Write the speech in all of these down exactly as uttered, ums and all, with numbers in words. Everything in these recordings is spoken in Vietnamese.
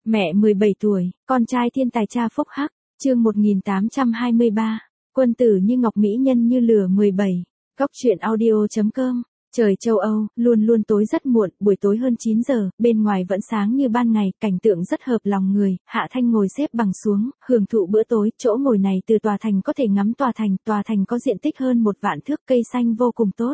Mẹ mười bảy tuổi, con trai thiên tài cha phúc hắc, chương một nghìn tám trăm hai mươi ba, quân tử như ngọc mỹ nhân như lửa mười bảy, góc truyện audio.com, trời châu Âu, luôn luôn tối rất muộn, buổi tối hơn chín giờ, bên ngoài vẫn sáng như ban ngày, cảnh tượng rất hợp lòng người, Hạ Thanh ngồi xếp bằng xuống, hưởng thụ bữa tối, chỗ ngồi này từ tòa thành có thể ngắm tòa thành, tòa thành có diện tích hơn một vạn thước, cây xanh vô cùng tốt.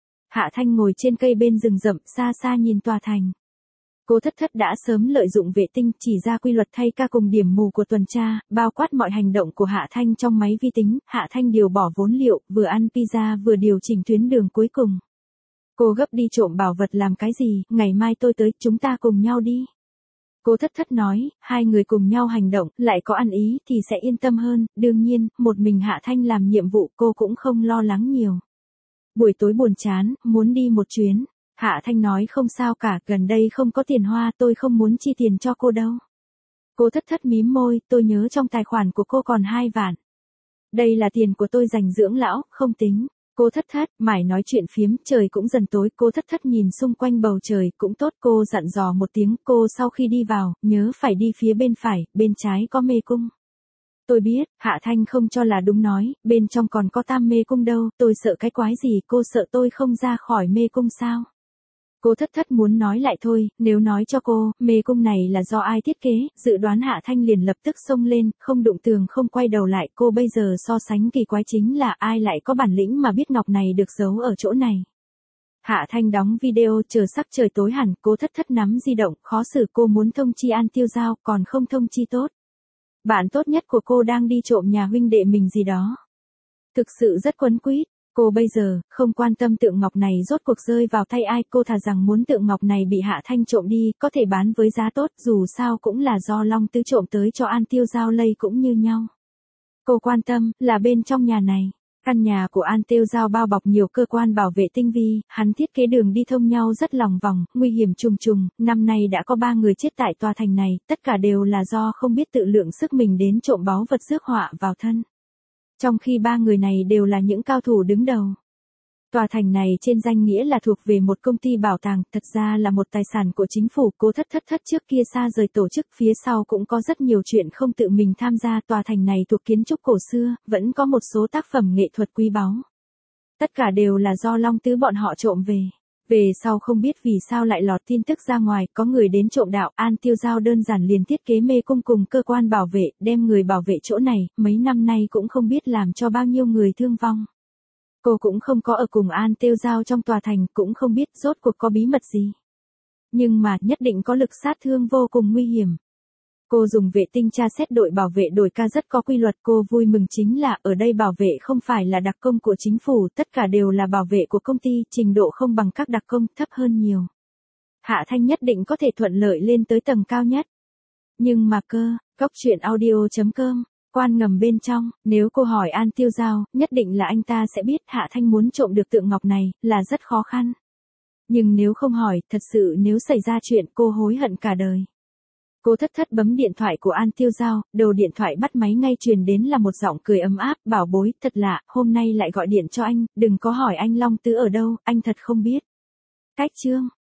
Hạ Thanh ngồi trên cây bên rừng rậm, xa xa nhìn tòa thành. Cô Thất Thất đã sớm lợi dụng vệ tinh chỉ ra quy luật thay ca cùng điểm mù của tuần tra, bao quát mọi hành động của Hạ Thanh trong máy vi tính, Hạ Thanh điều bỏ vốn liệu, vừa ăn pizza vừa điều chỉnh tuyến đường cuối cùng. Cô gấp đi trộm bảo vật làm cái gì, ngày mai tôi tới, chúng ta cùng nhau đi. Cô Thất Thất nói, hai người cùng nhau hành động, lại có ăn ý thì sẽ yên tâm hơn, đương nhiên, một mình Hạ Thanh làm nhiệm vụ cô cũng không lo lắng nhiều. Buổi tối buồn chán, muốn đi một chuyến. Hạ Thanh nói không sao cả, gần đây không có tiền hoa, tôi không muốn chi tiền cho cô đâu. Cô Thất Thất mím môi, tôi nhớ trong tài khoản của cô còn hai vạn. Đây là tiền của tôi dành dưỡng lão, không tính. Cô Thất Thất, mải nói chuyện phiếm, trời cũng dần tối, cô Thất Thất nhìn xung quanh bầu trời, cũng tốt, cô dặn dò một tiếng, cô sau khi đi vào, nhớ phải đi phía bên phải, bên trái có mê cung. Tôi biết, Hạ Thanh không cho là đúng nói, bên trong còn có tam mê cung đâu, tôi sợ cái quái gì, cô sợ tôi không ra khỏi mê cung sao? Cô Thất Thất muốn nói lại thôi, nếu nói cho cô, mê cung này là do ai thiết kế, dự đoán Hạ Thanh liền lập tức xông lên, không đụng tường không quay đầu lại, cô bây giờ so sánh kỳ quái chính là ai lại có bản lĩnh mà biết ngọc này được giấu ở chỗ này. Hạ Thanh đóng video, chờ sắc trời tối hẳn, cô Thất Thất nắm di động, khó xử cô muốn thông chi An Tiêu Giao, còn không thông chi tốt. Bạn tốt nhất của cô đang đi trộm nhà huynh đệ mình gì đó. Thực sự rất quấn quýt. Cô bây giờ, không quan tâm tượng ngọc này rốt cuộc rơi vào tay ai, cô thà rằng muốn tượng ngọc này bị Hạ Thanh trộm đi, có thể bán với giá tốt, dù sao cũng là do Long Tứ trộm tới cho An Tiêu Giao lây cũng như nhau. Cô quan tâm, là bên trong nhà này. Căn nhà của An Tiêu Giao bao bọc nhiều cơ quan bảo vệ tinh vi, hắn thiết kế đường đi thông nhau rất lòng vòng, nguy hiểm trùng trùng, năm nay đã có ba người chết tại tòa thành này, tất cả đều là do không biết tự lượng sức mình đến trộm báu vật rước họa vào thân. Trong khi ba người này đều là những cao thủ đứng đầu. Tòa thành này trên danh nghĩa là thuộc về một công ty bảo tàng, thật ra là một tài sản của chính phủ. Cô Thất Thất Thất trước kia xa rời tổ chức, phía sau cũng có rất nhiều chuyện không tự mình tham gia. Tòa thành này thuộc kiến trúc cổ xưa, vẫn có một số tác phẩm nghệ thuật quý báu. Tất cả đều là do Long Tứ bọn họ trộm về. Về sau không biết vì sao lại lọt tin tức ra ngoài, có người đến trộm đạo, An Tiêu Giao đơn giản liền thiết kế mê cung cùng cơ quan bảo vệ, đem người bảo vệ chỗ này, mấy năm nay cũng không biết làm cho bao nhiêu người thương vong. Cô cũng không có ở cùng An Tiêu Giao trong tòa thành, cũng không biết rốt cuộc có bí mật gì. Nhưng mà nhất định có lực sát thương vô cùng nguy hiểm. Cô dùng vệ tinh tra xét đội bảo vệ đổi ca rất có quy luật, cô vui mừng chính là ở đây bảo vệ không phải là đặc công của chính phủ, tất cả đều là bảo vệ của công ty, trình độ không bằng các đặc công, thấp hơn nhiều. Hạ Thanh nhất định có thể thuận lợi lên tới tầng cao nhất. Nhưng mà cơ, góc truyện audio.com, quan ngầm bên trong, nếu cô hỏi An Tiêu Giao, nhất định là anh ta sẽ biết Hạ Thanh muốn trộm được tượng ngọc này, là rất khó khăn. Nhưng nếu không hỏi, thật sự nếu xảy ra chuyện cô hối hận cả đời. Cô Thất Thất bấm điện thoại của An Tiêu Giao, đầu điện thoại bắt máy ngay truyền đến là một giọng cười ấm áp, bảo bối, thật lạ, hôm nay lại gọi điện cho anh, đừng có hỏi anh Long Tứ ở đâu, anh thật không biết. Cách chương.